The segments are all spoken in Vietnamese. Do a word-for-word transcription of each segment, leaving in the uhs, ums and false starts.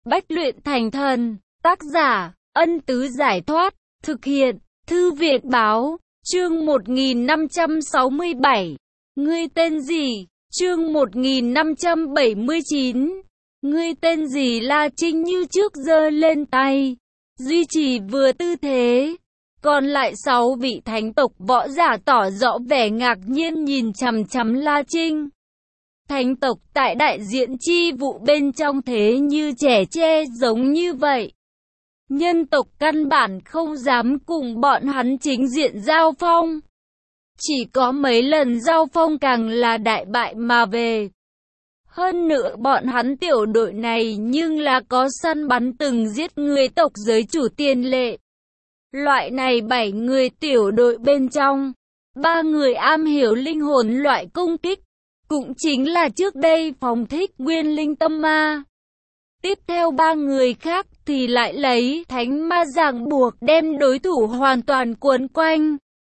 Bách luyện thành thần. Tác giả, Ân Tứ Giải Thoát. Thực hiện, Thư Viện Báo. Chương một nghìn năm trăm sáu mươi bảy. Ngươi tên gì? Chương một nghìn năm trăm bảy mươi chín. Ngươi tên gì? La Trinh như trước giơ lên tay, duy trì vừa tư thế. Còn lại sáu vị thánh tộc võ giả tỏ rõ vẻ ngạc nhiên nhìn chằm chằm La Trinh. Thánh tộc tại đại diện chi vụ bên trong thế như trẻ tre giống như vậy. Nhân tộc căn bản không dám cùng bọn hắn chính diện giao phong. Chỉ có mấy lần giao phong càng là đại bại mà về. Hơn nữa bọn hắn tiểu đội này nhưng là có săn bắn từng giết người tộc giới chủ tiền lệ. Loại này bảy người tiểu đội bên trong, ba người am hiểu linh hồn loại công kích, cũng chính là trước đây phóng thích nguyên linh tâm ma. Tiếp theo ba người khác thì lại lấy thánh ma ràng buộc đem đối thủ hoàn toàn cuốn quanh.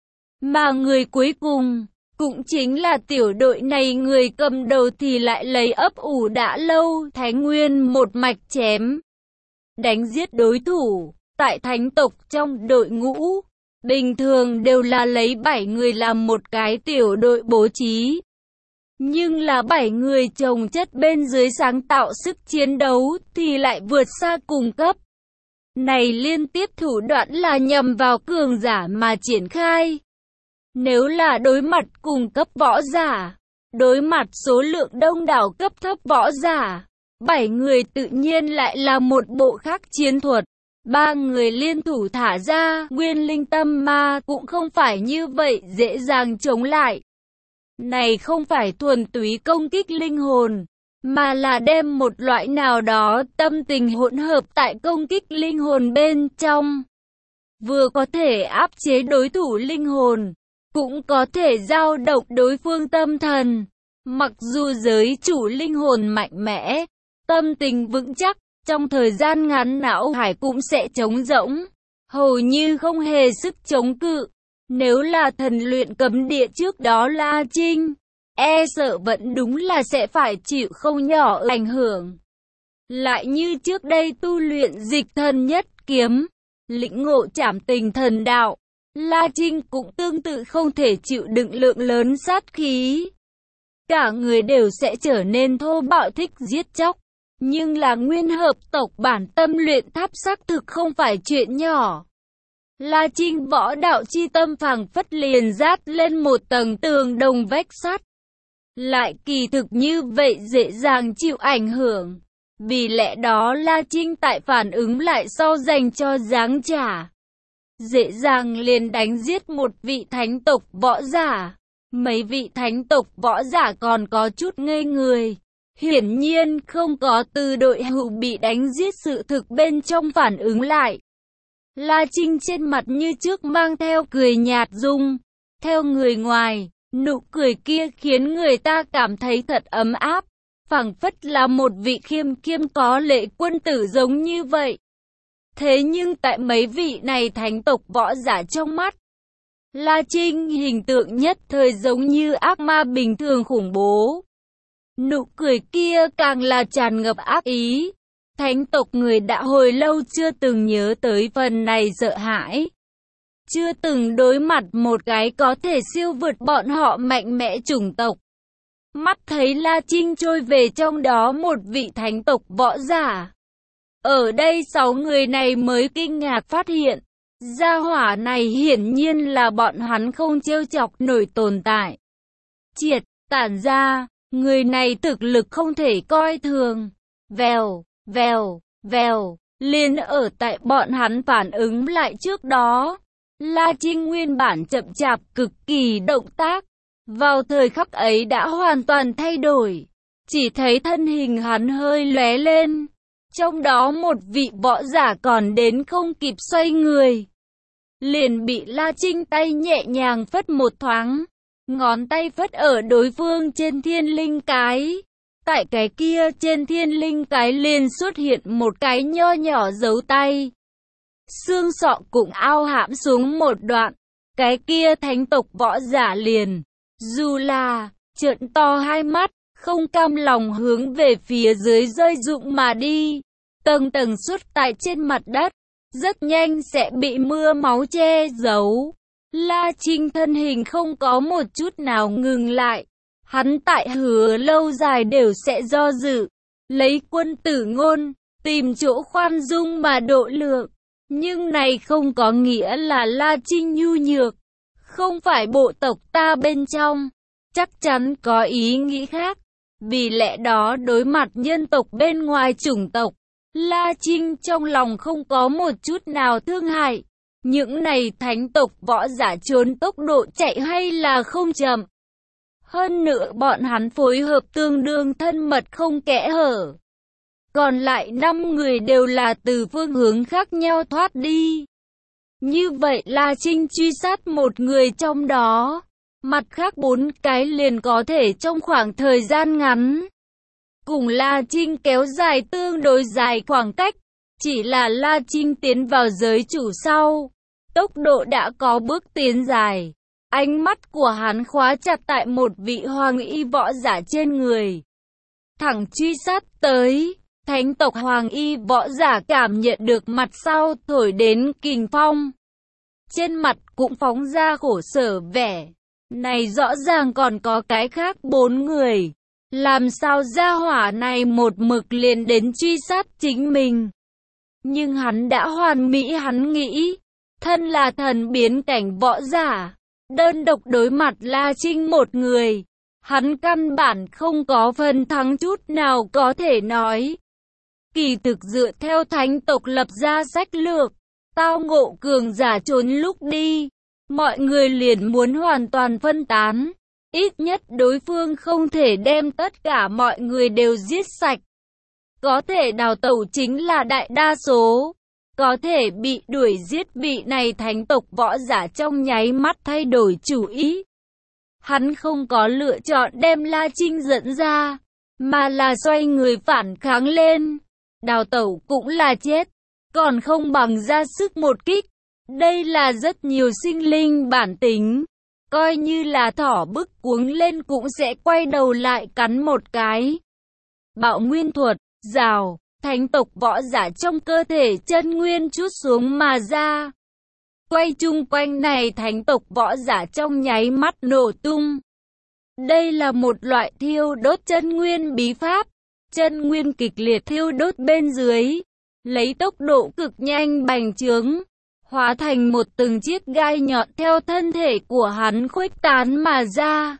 Mà người cuối cùng, cũng chính là tiểu đội này người cầm đầu thì lại lấy ấp ủ đã lâu thánh nguyên một mạch chém. Đánh giết đối thủ, tại thánh tộc trong đội ngũ, bình thường đều là lấy bảy người làm một cái tiểu đội bố trí. Nhưng là bảy người chồng chất bên dưới sáng tạo sức chiến đấu thì lại vượt xa cùng cấp. Này liên tiếp thủ đoạn là nhằm vào cường giả mà triển khai. Nếu là đối mặt cùng cấp võ giả, đối mặt số lượng đông đảo cấp thấp võ giả, bảy người tự nhiên lại là một bộ khác chiến thuật. Ba người liên thủ thả ra nguyên linh tâm ma cũng không phải như vậy dễ dàng chống lại. Này không phải thuần túy công kích linh hồn, mà là đem một loại nào đó tâm tình hỗn hợp tại công kích linh hồn bên trong. Vừa có thể áp chế đối thủ linh hồn, cũng có thể dao động đối phương tâm thần. Mặc dù giới chủ linh hồn mạnh mẽ, tâm tình vững chắc, trong thời gian ngắn não hải cũng sẽ trống rỗng, hầu như không hề sức chống cự. Nếu là thần luyện cấm địa trước đó La Trinh, e sợ vẫn đúng là sẽ phải chịu không nhỏ ảnh hưởng. Lại như trước đây tu luyện dịch thần nhất kiếm, lĩnh ngộ trảm tình thần đạo, La Trinh cũng tương tự không thể chịu đựng lượng lớn sát khí. Cả người đều sẽ trở nên thô bạo thích giết chóc. Nhưng là nguyên hợp tộc bản tâm luyện tháp xác thực không phải chuyện nhỏ. La Trinh võ đạo chi tâm phảng phất liền dát lên một tầng tường đồng vách sắt. Lại kỳ thực như vậy dễ dàng chịu ảnh hưởng. Vì lẽ đó La Trinh tại phản ứng lại sau dành cho giáng trả. Dễ dàng liền đánh giết một vị thánh tộc võ giả. Mấy vị thánh tộc võ giả còn có chút ngây người. Hiển nhiên không có từ đội hữu bị đánh giết sự thực bên trong phản ứng lại. La Trinh trên mặt như trước mang theo cười nhạt dung. Theo người ngoài, nụ cười kia khiến người ta cảm thấy thật ấm áp. Phảng phất là một vị khiêm khiêm có lễ quân tử giống như vậy. Thế nhưng tại mấy vị này thánh tộc võ giả trong mắt, La Trinh hình tượng nhất thời giống như ác ma bình thường khủng bố. Nụ cười kia càng là tràn ngập ác ý. Thánh tộc người đã hồi lâu chưa từng nhớ tới phần này sợ hãi. Chưa từng đối mặt một cái có thể siêu vượt bọn họ mạnh mẽ chủng tộc. Mắt thấy La Trinh trôi về trong đó một vị thánh tộc võ giả. Ở đây sáu người này mới kinh ngạc phát hiện. Gia hỏa này hiển nhiên là bọn hắn không trêu chọc nổi tồn tại. Triệt, tản ra. Người này thực lực không thể coi thường. Vèo, vèo, vèo, liền ở tại bọn hắn phản ứng lại trước đó. La Trinh nguyên bản chậm chạp cực kỳ động tác, vào thời khắc ấy đã hoàn toàn thay đổi. Chỉ thấy thân hình hắn hơi lóe lên. Trong đó một vị võ giả còn đến không kịp xoay người, liền bị La Trinh tay nhẹ nhàng phất một thoáng. Ngón tay phất ở đối phương trên thiên linh cái. Tại cái kia trên thiên linh cái liền xuất hiện một cái nho nhỏ dấu tay. Xương sọ cũng ao hãm xuống một đoạn. Cái kia thánh tộc võ giả liền, dù là, trợn to hai mắt, không cam lòng hướng về phía dưới rơi rụng mà đi. tầng tầng suốt tại trên mặt đất, rất nhanh sẽ bị mưa máu che giấu. La Trinh thân hình không có một chút nào ngừng lại. Hắn tại Hứa lâu dài đều sẽ do dự, lấy quân tử ngôn, tìm chỗ khoan dung mà độ lượng. Nhưng này không có nghĩa là La Trinh nhu nhược, không phải bộ tộc ta bên trong, chắc chắn có ý nghĩ khác. Vì lẽ đó đối mặt nhân tộc bên ngoài chủng tộc, La Trinh trong lòng không có một chút nào thương hại. Những này thánh tộc võ giả trốn tốc độ chạy hay là không chậm. Hơn nữa bọn hắn phối hợp tương đương thân mật không kẽ hở. Còn lại năm người đều là từ phương hướng khác nhau thoát đi. Như vậy La Trinh truy sát một người trong đó, mặt khác bốn cái liền có thể trong khoảng thời gian ngắn cùng La Trinh kéo dài tương đối dài khoảng cách. Chỉ là La Trinh tiến vào giới chủ sau, tốc độ đã có bước tiến dài. Ánh mắt của hắn khóa chặt tại một vị hoàng y võ giả trên người, thẳng truy sát tới. Thánh tộc hoàng y võ giả cảm nhận được mặt sau thổi đến kình phong, trên mặt cũng phóng ra khổ sở vẻ. Này rõ ràng còn có cái khác bốn người, làm sao gia hỏa này một mực liền đến truy sát chính mình. Nhưng hắn đã hoàn mỹ, hắn nghĩ, thân là thần biến cảnh võ giả, đơn độc đối mặt La Trinh một người, hắn căn bản không có phần thắng chút nào có thể nói. Kỳ thực dựa theo thánh tộc lập ra sách lược, tao ngộ cường giả trốn lúc đi, mọi người liền muốn hoàn toàn phân tán. Ít nhất đối phương không thể đem tất cả mọi người đều giết sạch. Có thể đào tẩu chính là đại đa số. Có thể bị đuổi giết, vị này thánh tộc võ giả trong nháy mắt thay đổi chủ ý. Hắn không có lựa chọn đem La Trinh dẫn ra, mà là xoay người phản kháng lên. Đào tẩu cũng là chết, còn không bằng ra sức một kích. Đây là rất nhiều sinh linh bản tính. Coi như là thỏ bức cuống lên cũng sẽ quay đầu lại cắn một cái. Bạo nguyên thuật, rào, thánh tộc võ giả trong cơ thể chân nguyên trút xuống mà ra. Quay chung quanh này thánh tộc võ giả trong nháy mắt nổ tung. Đây là một loại thiêu đốt chân nguyên bí pháp. Chân nguyên kịch liệt thiêu đốt bên dưới, lấy tốc độ cực nhanh bành trướng, hóa thành một từng chiếc gai nhọn theo thân thể của hắn khuếch tán mà ra.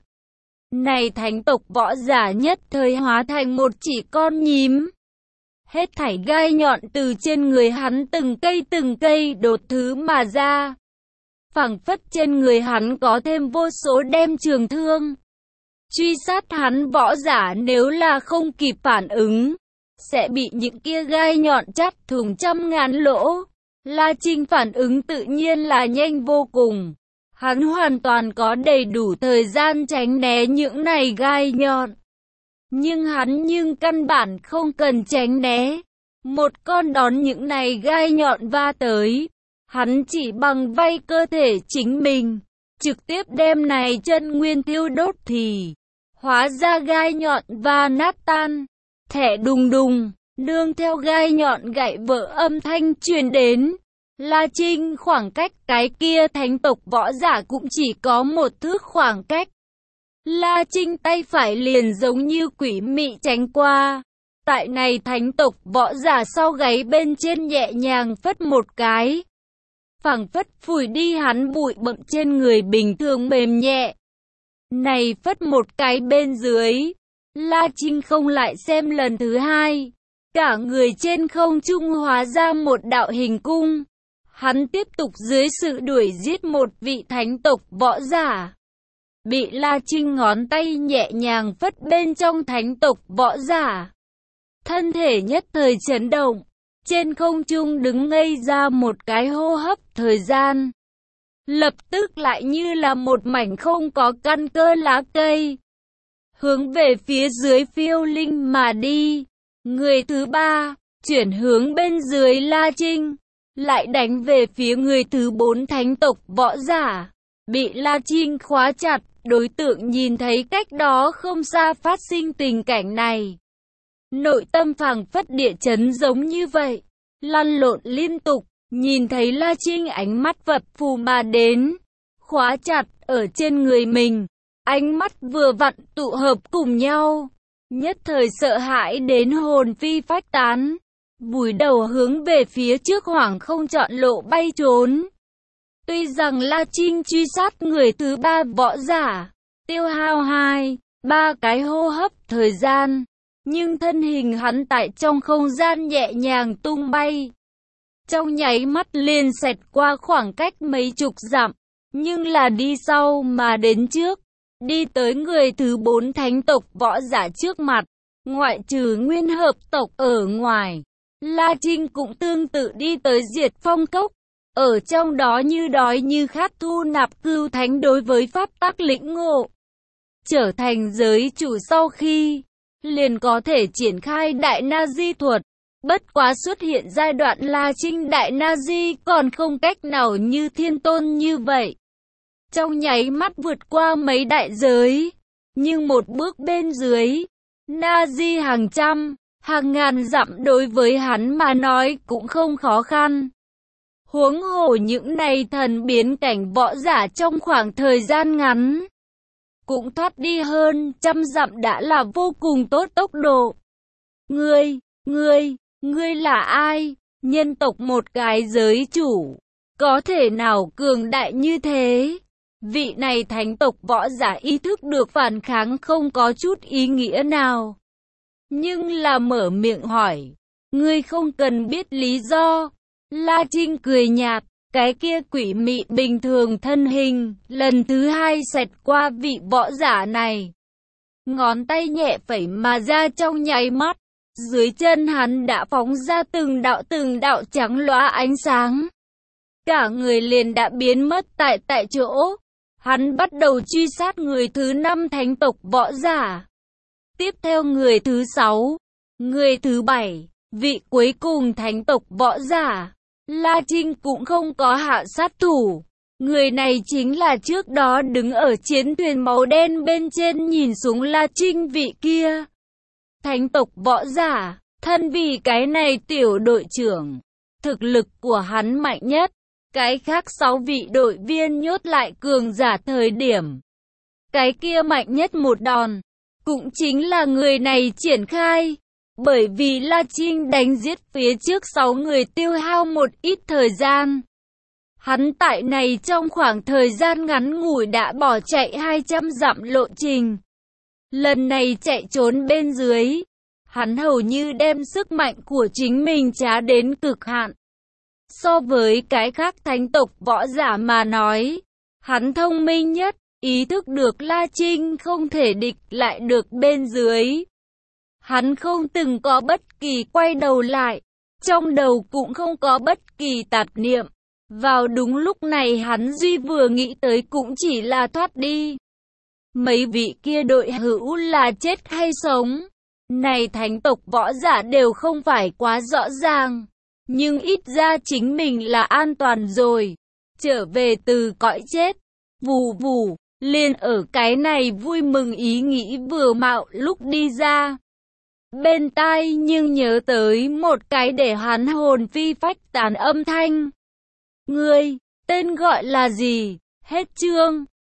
Này thánh tộc võ giả nhất thời hóa thành một chỉ con nhím. Hết thảy gai nhọn từ trên người hắn từng cây từng cây đột thứ mà ra. Phảng phất trên người hắn có thêm vô số đem trường thương. Truy sát hắn võ giả nếu là không kịp phản ứng, sẽ bị những kia gai nhọn chắt thủng trăm ngàn lỗ. La Trinh phản ứng tự nhiên là nhanh vô cùng. Hắn hoàn toàn có đầy đủ thời gian tránh né những này gai nhọn. Nhưng hắn nhưng căn bản không cần tránh né. Một con đón những này gai nhọn va tới. Hắn chỉ bằng vay cơ thể chính mình, trực tiếp đem này chân nguyên thiêu đốt thì hóa ra gai nhọn và nát tan. Thẻ đùng đùng, nương theo gai nhọn gãy vỡ âm thanh truyền đến. La Trinh khoảng cách cái kia thánh tộc võ giả cũng chỉ có một thước khoảng cách. La Trinh tay phải liền giống như quỷ mị tránh qua. Tại này thánh tộc võ giả sau gáy bên trên nhẹ nhàng phất một cái. Phảng phất phủi đi hắn bụi bặm trên người bình thường mềm nhẹ. Này phất một cái bên dưới, La Trinh không lại xem lần thứ hai. Cả người trên không trung hóa ra một đạo hình cung. Hắn tiếp tục dưới sự đuổi giết một vị thánh tộc võ giả. Bị La Trinh ngón tay nhẹ nhàng phất bên trong thánh tộc võ giả. Thân thể nhất thời chấn động. Trên không trung đứng ngây ra một cái hô hấp thời gian. Lập tức lại như là một mảnh không có căn cơ lá cây. Hướng về phía dưới phiêu linh mà đi. Người thứ ba, chuyển hướng bên dưới La Trinh. Lại đánh về phía người thứ bốn thánh tộc võ giả. Bị La Trinh khóa chặt, đối tượng nhìn thấy cách đó không xa phát sinh tình cảnh này. Nội tâm phảng phất địa chấn giống như vậy, lăn lộn liên tục, nhìn thấy La Trinh ánh mắt phập phù mà đến, khóa chặt ở trên người mình, ánh mắt vừa vặn tụ hợp cùng nhau, nhất thời sợ hãi đến hồn phi phách tán, vùi đầu hướng về phía trước hoảng không chọn lộ bay trốn. Tuy rằng La Trinh truy sát người thứ ba võ giả, tiêu hao hai, ba cái hô hấp thời gian, nhưng thân hình hắn tại trong không gian nhẹ nhàng tung bay. Trong nháy mắt liền xẹt qua khoảng cách mấy chục dặm, nhưng là đi sau mà đến trước, đi tới người thứ bốn thánh tộc võ giả trước mặt, ngoại trừ nguyên hợp tộc ở ngoài. La Trinh cũng tương tự đi tới Diệt Phong Cốc, ở trong đó như đói như khát thu nạp cưu thánh đối với pháp tắc lĩnh ngộ. Trở thành giới chủ sau khi, liền có thể triển khai Đại Na Di thuật. Bất quá xuất hiện giai đoạn La Trinh Đại Na Di còn không cách nào như thiên tôn như vậy. Trong nháy mắt vượt qua mấy đại giới, nhưng một bước bên dưới, Na Di hàng trăm, hàng ngàn dặm đối với hắn mà nói cũng không khó khăn. Huống hồ những này thần biến cảnh võ giả trong khoảng thời gian ngắn, cũng thoát đi hơn trăm dặm đã là vô cùng tốt tốc độ. Ngươi, ngươi, ngươi là ai? Nhân tộc một cái giới chủ, có thể nào cường đại như thế? Vị này thánh tộc võ giả ý thức được phản kháng không có chút ý nghĩa nào. Nhưng là mở miệng hỏi, ngươi không cần biết lý do. La Trinh cười nhạt, cái kia quỷ mị bình thường thân hình, lần thứ hai xẹt qua vị võ giả này. Ngón tay nhẹ phẩy mà ra trong nháy mắt, dưới chân hắn đã phóng ra từng đạo từng đạo trắng lóa ánh sáng. Cả người liền đã biến mất tại tại chỗ. Hắn bắt đầu truy sát người thứ năm thánh tộc võ giả. Tiếp theo người thứ sáu, người thứ bảy, vị cuối cùng thánh tộc võ giả. La Trinh cũng không có hạ sát thủ. Người này chính là trước đó đứng ở chiến thuyền màu đen bên trên nhìn xuống La Trinh vị kia. Thánh tộc võ giả, thân vì cái này tiểu đội trưởng. Thực lực của hắn mạnh nhất. Cái khác sáu vị đội viên nhốt lại cường giả thời điểm. Cái kia mạnh nhất một đòn. Cũng chính là người này triển khai. Bởi vì La Trinh đánh giết phía trước sáu người tiêu hao một ít thời gian. Hắn tại này trong khoảng thời gian ngắn ngủi đã bỏ chạy hai trăm dặm lộ trình. Lần này chạy trốn bên dưới, hắn hầu như đem sức mạnh của chính mình trá đến cực hạn. So với cái khác thánh tộc võ giả mà nói, hắn thông minh nhất, ý thức được La Trinh không thể địch lại được bên dưới. Hắn không từng có bất kỳ quay đầu lại, trong đầu cũng không có bất kỳ tạp niệm. Vào đúng lúc này hắn duy vừa nghĩ tới cũng chỉ là thoát đi. Mấy vị kia đội hữu là chết hay sống, này thánh tộc võ giả đều không phải quá rõ ràng. Nhưng ít ra chính mình là an toàn rồi. Trở về từ cõi chết. Vù vù, liền ở cái này vui mừng ý nghĩ vừa mạo lúc đi ra. Bên tai nhưng nhớ tới một cái để hắn hồn phi phách tán âm thanh. Ngươi, tên gọi là gì? Hết chương.